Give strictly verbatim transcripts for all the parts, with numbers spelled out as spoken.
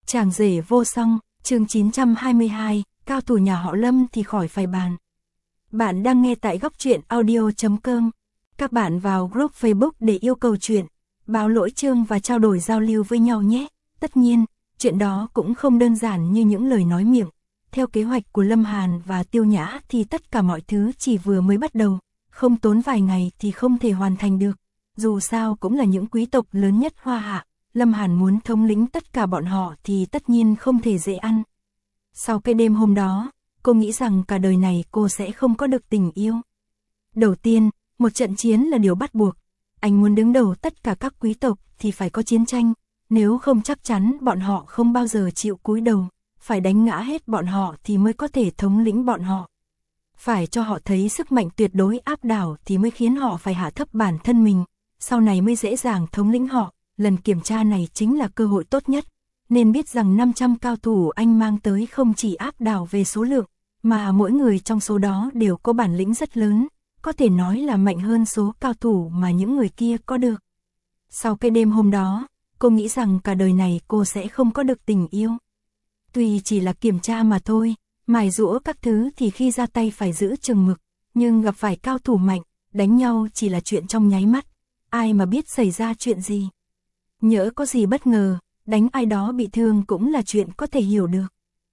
Chàng rể vô song, chương chín trăm hai mươi hai, cao thủ nhà họ Lâm thì khỏi phải bàn. Bạn đang nghe tại góc truyện audio chấm com. Các bạn vào group Facebook để yêu cầu chuyện, báo lỗi chương và trao đổi giao lưu với nhau nhé. Tất nhiên, chuyện đó cũng không đơn giản như những lời nói miệng. Theo kế hoạch của Lâm Hàn và Tiêu Nhã thì tất cả mọi thứ chỉ vừa mới bắt đầu, không tốn vài ngày thì không thể hoàn thành được. Dù sao cũng là những quý tộc lớn nhất Hoa Hạ, Lâm Hàn muốn thống lĩnh tất cả bọn họ thì tất nhiên không thể dễ ăn. Sau cái đêm hôm đó, cô nghĩ rằng cả đời này cô sẽ không có được tình yêu. Đầu tiên, một trận chiến là điều bắt buộc. Anh muốn đứng đầu tất cả các quý tộc thì phải có chiến tranh, nếu không chắc chắn bọn họ không bao giờ chịu cúi đầu, phải đánh ngã hết bọn họ thì mới có thể thống lĩnh bọn họ. Phải cho họ thấy sức mạnh tuyệt đối áp đảo thì mới khiến họ phải hạ thấp bản thân mình, sau này mới dễ dàng thống lĩnh họ. Lần kiểm tra này chính là cơ hội tốt nhất, nên biết rằng năm trăm cao thủ anh mang tới không chỉ áp đảo về số lượng, mà mỗi người trong số đó đều có bản lĩnh rất lớn, có thể nói là mạnh hơn số cao thủ mà những người kia có được. Sau cái đêm hôm đó, cô nghĩ rằng cả đời này cô sẽ không có được tình yêu. Tuy chỉ là kiểm tra mà thôi, mài giũa các thứ thì khi ra tay phải giữ chừng mực, nhưng gặp phải cao thủ mạnh, đánh nhau chỉ là chuyện trong nháy mắt, ai mà biết xảy ra chuyện gì. Nhỡ có gì bất ngờ, đánh ai đó bị thương cũng là chuyện có thể hiểu được.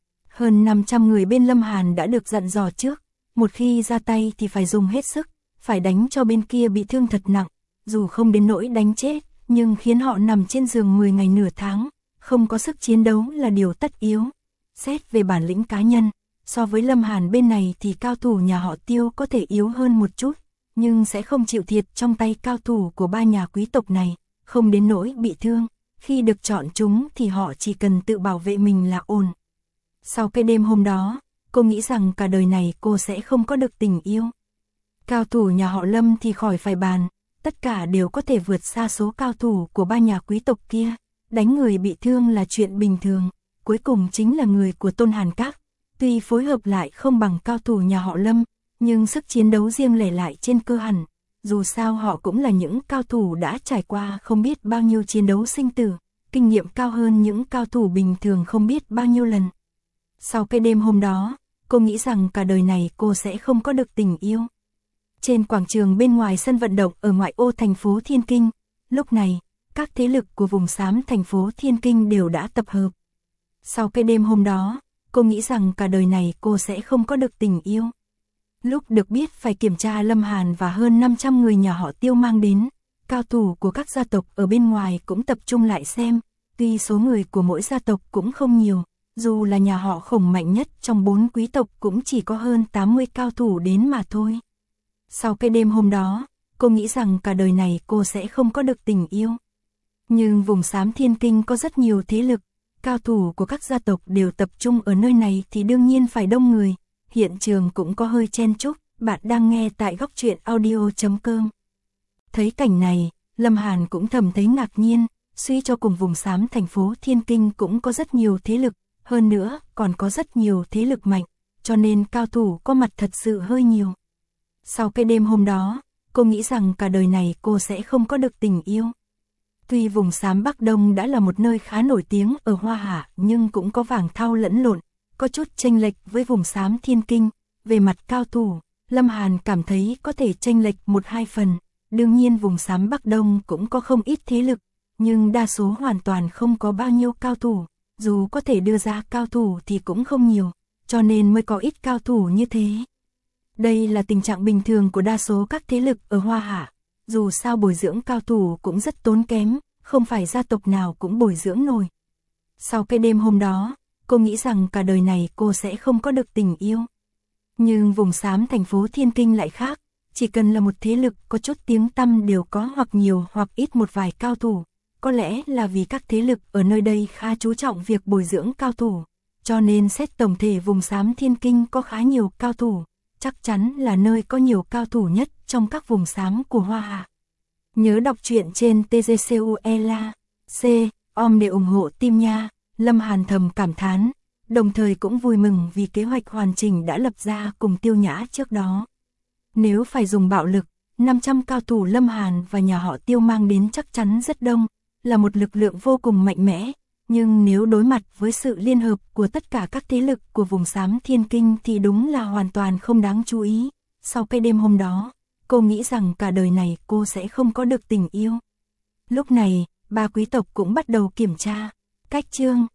Hơn năm trăm người bên Lâm Hàn đã được dặn dò trước, một khi ra tay thì phải dùng hết sức, phải đánh cho bên kia bị thương thật nặng, dù không đến nỗi đánh chết, nhưng khiến họ nằm trên giường mười ngày nửa tháng, không có sức chiến đấu là điều tất yếu. Xét về bản lĩnh cá nhân, so với Lâm Hàn bên này thì cao thủ nhà họ Tiêu có thể yếu hơn một chút, nhưng sẽ không chịu thiệt trong tay cao thủ của ba nhà quý tộc này. Không đến nỗi bị thương, khi được chọn chúng thì họ chỉ cần tự bảo vệ mình là ổn. Sau cái đêm hôm đó, cô nghĩ rằng cả đời này cô sẽ không có được tình yêu. Cao thủ nhà họ Lâm thì khỏi phải bàn, tất cả đều có thể vượt xa số cao thủ của ba nhà quý tộc kia. Đánh người bị thương là chuyện bình thường, cuối cùng chính là người của Tôn Hàn Các. Tuy phối hợp lại không bằng cao thủ nhà họ Lâm, nhưng sức chiến đấu riêng lẻ lại trên cơ hẳn. Dù sao họ cũng là những cao thủ đã trải qua không biết bao nhiêu chiến đấu sinh tử, kinh nghiệm cao hơn những cao thủ bình thường không biết bao nhiêu lần. Sau cái đêm hôm đó, cô nghĩ rằng cả đời này cô sẽ không có được tình yêu. Trên quảng trường bên ngoài sân vận động ở ngoại ô thành phố Thiên Kinh, lúc này, các thế lực của vùng xám thành phố Thiên Kinh đều đã tập hợp. Sau cái đêm hôm đó, cô nghĩ rằng cả đời này cô sẽ không có được tình yêu. Lúc được biết phải kiểm tra Lâm Hàn và hơn năm trăm người nhà họ Tiêu mang đến, cao thủ của các gia tộc ở bên ngoài cũng tập trung lại xem, tuy số người của mỗi gia tộc cũng không nhiều, dù là nhà họ Khổng mạnh nhất trong bốn quý tộc cũng chỉ có hơn tám mươi cao thủ đến mà thôi. Sau cái đêm hôm đó, cô nghĩ rằng cả đời này cô sẽ không có được tình yêu. Nhưng vùng xám Thiên Kinh có rất nhiều thế lực, cao thủ của các gia tộc đều tập trung ở nơi này thì đương nhiên phải đông người. Hiện trường cũng có hơi chen chúc, bạn đang nghe tại góc truyện audio chấm com. Thấy cảnh này, Lâm Hàn cũng thầm thấy ngạc nhiên, suy cho cùng vùng xám thành phố Thiên Kinh cũng có rất nhiều thế lực, hơn nữa còn có rất nhiều thế lực mạnh, cho nên cao thủ có mặt thật sự hơi nhiều. Sau cái đêm hôm đó, cô nghĩ rằng cả đời này cô sẽ không có được tình yêu. Tuy vùng xám Bắc Đông đã là một nơi khá nổi tiếng ở Hoa Hạ nhưng cũng có vàng thau lẫn lộn, có chút chênh lệch với vùng xám Thiên Kinh. Về mặt cao thủ, Lâm Hàn cảm thấy có thể chênh lệch một hai phần. Đương nhiên vùng xám Bắc Đông cũng có không ít thế lực, nhưng đa số hoàn toàn không có bao nhiêu cao thủ. Dù có thể đưa ra cao thủ thì cũng không nhiều, cho nên mới có ít cao thủ như thế. Đây là tình trạng bình thường của đa số các thế lực ở Hoa Hạ. Dù sao bồi dưỡng cao thủ cũng rất tốn kém, không phải gia tộc nào cũng bồi dưỡng nổi. Sau cái đêm hôm đó, cô nghĩ rằng cả đời này cô sẽ không có được tình yêu. Nhưng vùng xám thành phố Thiên Kinh lại khác, chỉ cần là một thế lực có chút tiếng tăm đều có hoặc nhiều hoặc ít một vài cao thủ. Có lẽ là vì các thế lực ở nơi đây khá chú trọng việc bồi dưỡng cao thủ, cho nên xét tổng thể vùng xám Thiên Kinh có khá nhiều cao thủ, chắc chắn là nơi có nhiều cao thủ nhất trong các vùng xám của Hoa Hạ. Nhớ đọc truyện trên tê giê xê u e l a C o m để ủng hộ team nha. Lâm Hàn thầm cảm thán, đồng thời cũng vui mừng vì kế hoạch hoàn chỉnh đã lập ra cùng Tiêu Nhã trước đó. Nếu phải dùng bạo lực, năm trăm cao thủ Lâm Hàn và nhà họ Tiêu mang đến chắc chắn rất đông, là một lực lượng vô cùng mạnh mẽ, Nhưng nếu đối mặt với sự liên hợp của tất cả các thế lực của vùng xám Thiên Kinh thì đúng là hoàn toàn không đáng chú ý. Sau cái đêm hôm đó, cô nghĩ rằng cả đời này cô sẽ không có được tình yêu. Lúc này, ba quý tộc cũng bắt đầu kiểm tra. Cách chương